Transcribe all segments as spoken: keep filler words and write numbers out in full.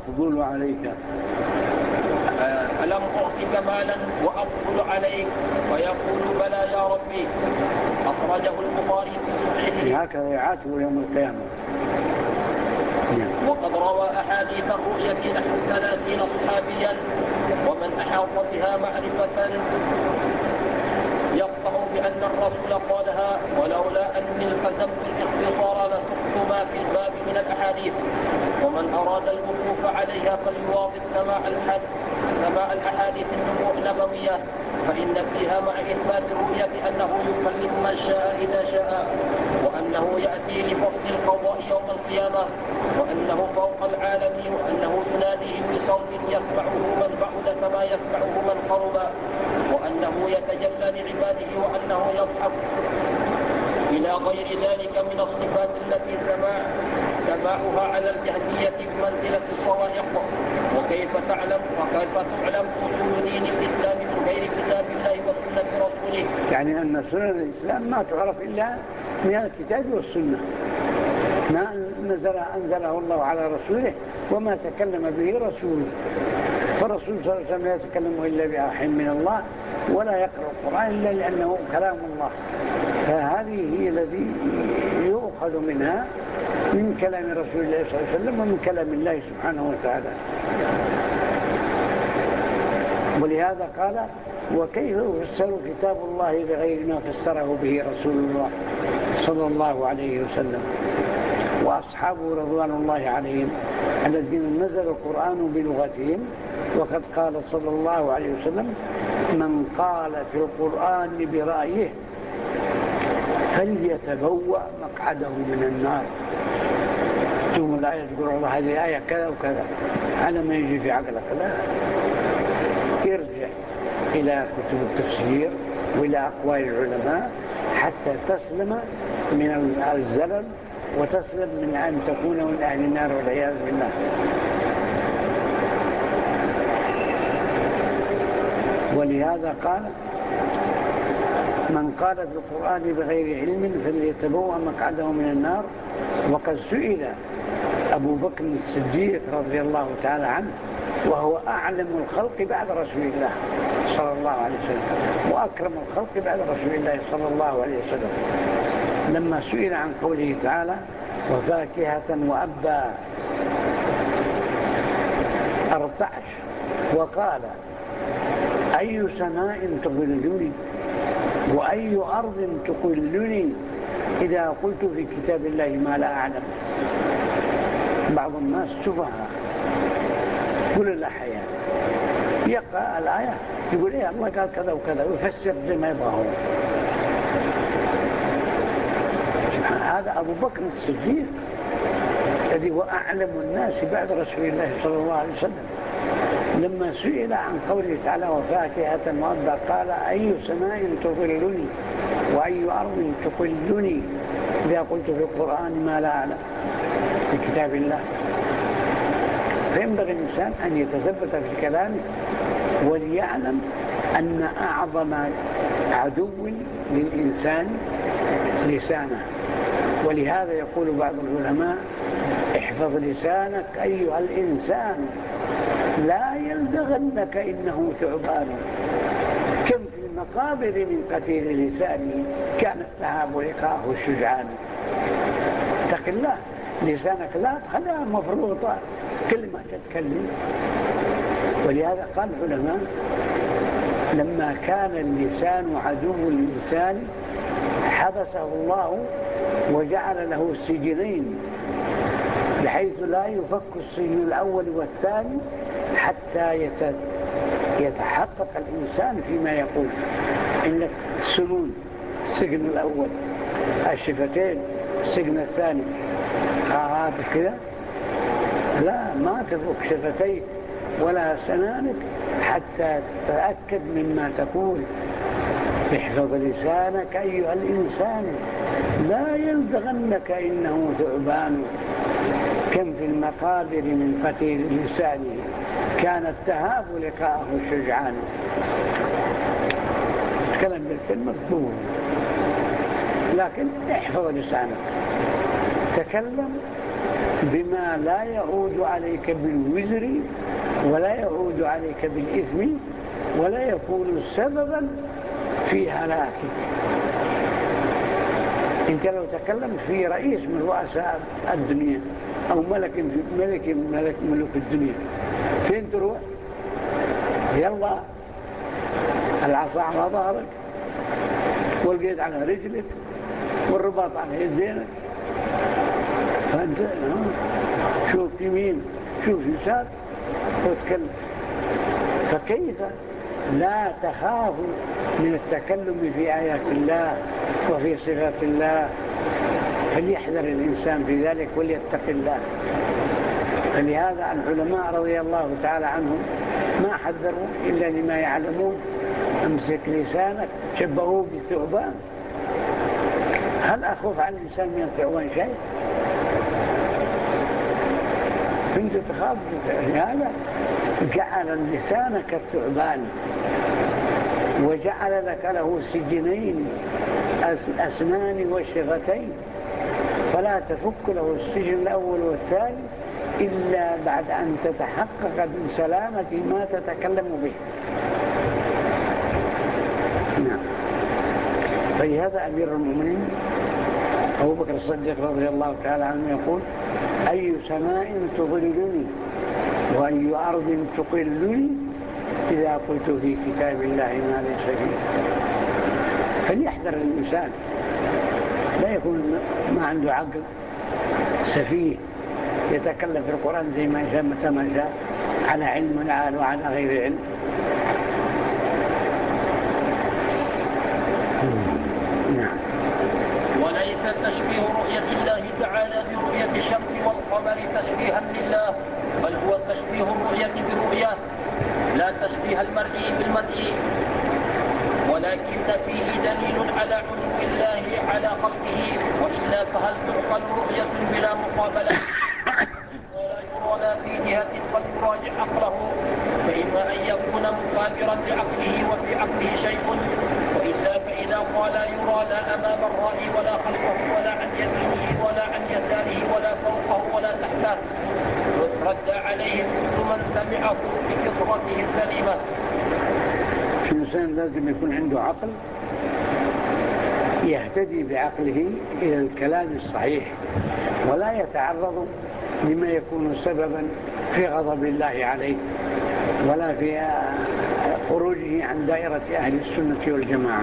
أفضل عليك ألم أعطك مالا وأفضل عليك؟ فيقول بلى يا ربي. أخرجه البخاري في صحيحه. هكذا يعاتب يوم القيامة. وقد روى أحاديث الرؤية نحو ثلاثين صحابيا، ومن أحاط بها معرفة يقطع بأن الرسول قالها، ولولا أني التزمت الاختصار لسقت ما في الباب من الأحاديث. ومن أراد الوقوف عليها فليواظب سماع الحد سماع الأحاديث النبوية، فإن فيها مع إثبات الرؤية أنه يكلم من شاء إذا شاء، وأنه يأتي لفصل القضاء يوم القيامة، وأنه فوق العالم، وأنه يناديه بصوت يسمعه من بعد كما يسمعه من قرب، وأنه يتجلى لعباده، وأنه يضحك إلى غير ذلك من الصفات التي سماع سماعها على الجهمية بمنزلة الصواعق. وكيف تعلم وكيف تعلم أصول دين الإسلام من غير كتاب الله وسنة رسوله؟ يعني أن سنن الإسلام ما تعرف إلا من الكتاب والسنة، ما نزل أنزله الله على رسوله وما تكلم به رسوله. فالرسول صلى الله عليه وسلم لا يتكلم إلا بوحي من الله، ولا يقرأ القرآن إلا لأنه كلام الله. فهذه هي الذي يؤخذ منها من كلام رسول الله صلى الله عليه وسلم ومن كلام الله سبحانه وتعالى. ولهذا قال: وكيف يفسر كتاب الله بغير ما فسره به رسول الله صلى الله عليه وسلم وأصحابه رضوان الله عليهم الذين نزل القرآن بلغتهم. وقد قال صلى الله عليه وسلم: من قال في القرآن برأيه فليتبوأ مقعده من النار. ثم الآية تقول الله هذه الآية كذا وكذا على ما يجي في عقلك، لا، ارجع إلى كتب التفسير وإلى أقوال العلماء حتى تسلم من الزلل وتسلم من أن تكون من أهل النار والعياذ بالله. ولهذا قال: من قال في القرآن بغير علم فليتبوأ مقعده من النار. وقد سئل أبو بكر الصديق رضي الله تعالى عنه، وهو أعلم الخلق بعد رسول الله صلى الله عليه وسلم وأكرم الخلق بعد رسول الله صلى الله عليه وسلم، لما سئل عن قوله تعالى: وفاكهة وأبا، ارتعش وقال: أي سماء تظلني وأي أرض تقلني إذا قلت في كتاب الله ما لا أعلم. بعض الناس سفهاء كل الأحيان يقرأ الآية يقول: إيه الله قال كذا وكذا، ويفسر زي ما يبغى هو. هذا أبو بكر الصديق الذي هو أعلم الناس بعد رسول الله صلى الله عليه وسلم، لما سئل عن قوله تعالى: وفاكهة وأبا، قال: أي سماء تظلني وأي أرض تقلني إذا قلت في القرآن ما لا أعلم في كتاب الله. فينبغي الإنسان أن يتثبت في كلامه وليعلم أن أعظم عدو للإنسان لسانه. ولهذا يقول بعض العلماء: احفظ لسانك أيها الإنسان لا يلدغنك إنه ثعبان. كم في المقابر من قتيل لساني كانت تهاب لقاه الشجعان. اتق الله، لسانك لا تخليها مفروطة كل ما تتكلم. ولهذا قال العلماء: لما كان اللسان عدو الإنسان حبسه الله وجعل له سجنين، بحيث لا يفك السجن الأول والثاني حتى يتحقق الإنسان فيما يقول. إن السنون السجن الأول، الشفتين السجن الثاني، هذا كذا لا، ما تفك شفتيك ولا سنانك حتى تتأكد مما تقول. احفظ لسانك أيها الإنسان لا يلدغنك إنه ثعبان. كم في المقابر من قتيل لسانه كانت تهاب لقاءه الشجعان. تكلم بالكلمة مكتوب، لكن احفظ لسانك، تكلم بما لا يعود عليك بالوزر ولا يعود عليك بالإثم ولا يكون سببا في هلاكك. انت لو تكلمت في رئيس من رؤساء الدنيا او ملك ملك ملك ملوك الدنيا، فين تروح؟ يلا العصا على ظهرك والقيد على رجلك والرباط على يدينك، فانت شوف يمين شوف يسار وتكلم. فكيف لا تخاف من التكلم في آيات الله وفي صفات الله؟ فليحذر الإنسان في ذلك وليتق الله. فلهذا العلماء رضي الله تعالى عنهم ما حذروا إلا لما يعلمون. امسك لسانك، شبهوه بالثعبان. هل أخوف على الإنسان من الثعبان شيء؟ كنت تخاف هذا؟ جعل اللسان كالثعبان وجعل لك له سجنين، الأسنان والشفتين، فلا تفك له السجن الأول والثاني إلا بعد أن تتحقق من سلامة ما تتكلم به. نعم. فلهذا أمير المؤمنين أبو بكر الصديق رضي الله تعالى عنه يقول: أي سماء تظلني وأي أرض تقلني إذا قلت في كتاب الله ما ليس فيه. فليحذر الإنسان لا يكون ما عنده عقل سفيه يتكلم في القرآن زي ما شاء متى ما شاء على علم العال وعلى غير علم. نعم. وليس تشبيه رؤية الله تعالى برؤية الشمس والقمر تشبيها لله، بل هو تشبيه الرؤية برؤية، لا تشبيه المرئي بالمرئي، ولكن فيه دليل على علو الله على خلقه، وإلا فهل تعقل رؤية بلا مقابلة ولا يرى لا في جهة قد يراجع عقله؟ فإما أن يكون مقابرا لعقله وفي عقله شيء، وإلا فإذا قال يرى لا أمام الرأي ولا خلفه ولا عن يمينه ولا عن يساره ولا فوقه ولا تحته، رد عليه كل من سمعه بفطرته السليمة. الإنسان لازم يكون عنده عقل يهتدي بعقله إلى الكلام الصحيح، ولا يتعرض لما يكون سببا في غضب الله عليه ولا في خروجه عن دائرة أهل السنة والجماعة.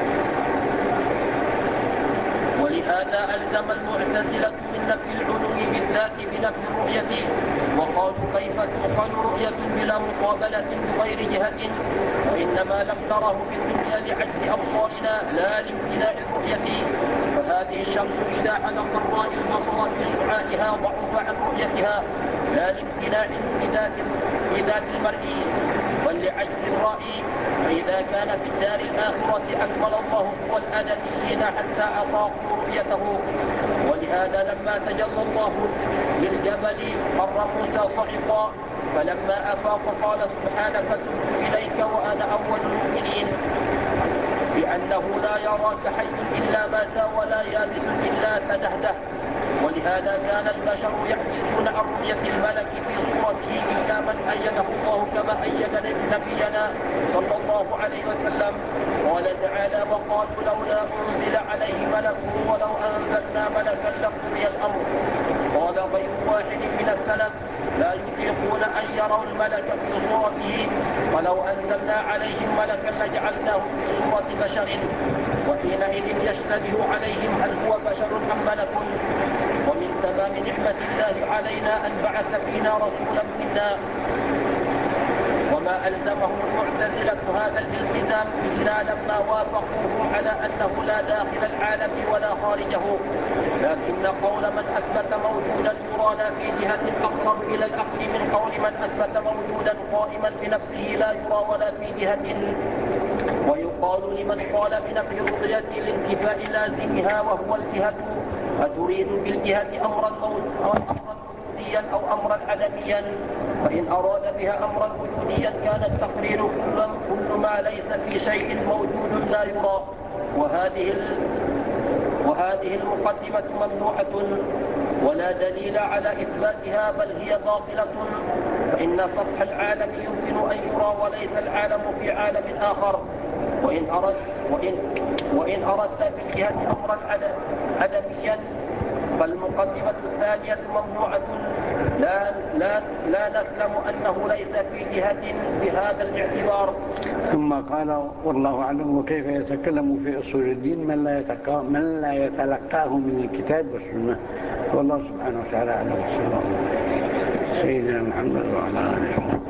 ولهذا ألزم المعتزلة من نفي العلو بالذات بنفي الرؤية، وقالوا كيف تعقل رؤية بلا مقابلة بغير جهة، وإنما لم نره في الدنيا لعجز أبصارنا لا لامتناع الرؤية. فهذه الشمس إذا حلق الرأي البصر بشعاعها ضعف عن رؤيتها لا لامتناع بذات المرئي بل لعجز الرأي. فإذا كان في الدار الآخرة أكمل الله هو الآدميين حتى أطاقوا رؤيته. ولهذا لما تجلى الله للجبل مر موسى صعقا، فلما أفاق قال سبحانك تبت إليك وأنا أول المؤمنين، بأنه لا يراك حي إلا مات ولا يابس إلا تدهده. ولهذا كان البشر يعجزون عن رؤية الملك في صورته إلا من أيده الله كما أيد نبينا صلى الله عليه وسلم. قال تعالى: وقالوا لولا أنزل عليه ملك ولو أنزلنا ملكا لقضي الأمر. قال غير واحد من السلف: لا يطيقون أن يروا الملك في صورته، ولو أنزلنا عليهم ملكا لجعلناه في صورة بشر، وحينئذ يشتبه عليهم هل هو بشر أم ملك. ومن تمام نعمة الله علينا أن بعث فينا رسولا منا، وما ألزمهم المعتزلة هذا الالتزام إلا لما وافقوه على أنه لا داخل العالم ولا خارجه. لكن قول من أثبت موجودا يرى لا في جهة أقرب إلى العقل من قول من أثبت موجودا قائما بنفسه لا يرى ولا في جهة. ويقال لمن قال بنفي الرؤية لانتفاء لازمها وهو الجهة: أتريد بالجهة أمرا وجوديا أو أمرا عدميا؟ فإن أراد بها أمرا وجوديا كان التقرير كل ما ليس في شيء موجود لا يرى. وهذه ال... وهذه المقدمة ممنوعة ولا دليل على إثباتها بل هي باطلة، فإن سطح العالم يمكن أن يرى وليس العالم في عالم آخر. وإن أردت وإن وإن أردت بالجهة أمرا عدميا فالمقدمة الثانية ممنوعة، لا لا لا نسلم أنه ليس في جهة بهذا الاعتبار. ثم قال والله أعلم وكيف يتكلم في أصول الدين من لا يتلقاه من لا يتلقاه من الكتاب والسنة. والله سبحانه وتعالى أعلم. سيدنا محمد وعلى آله.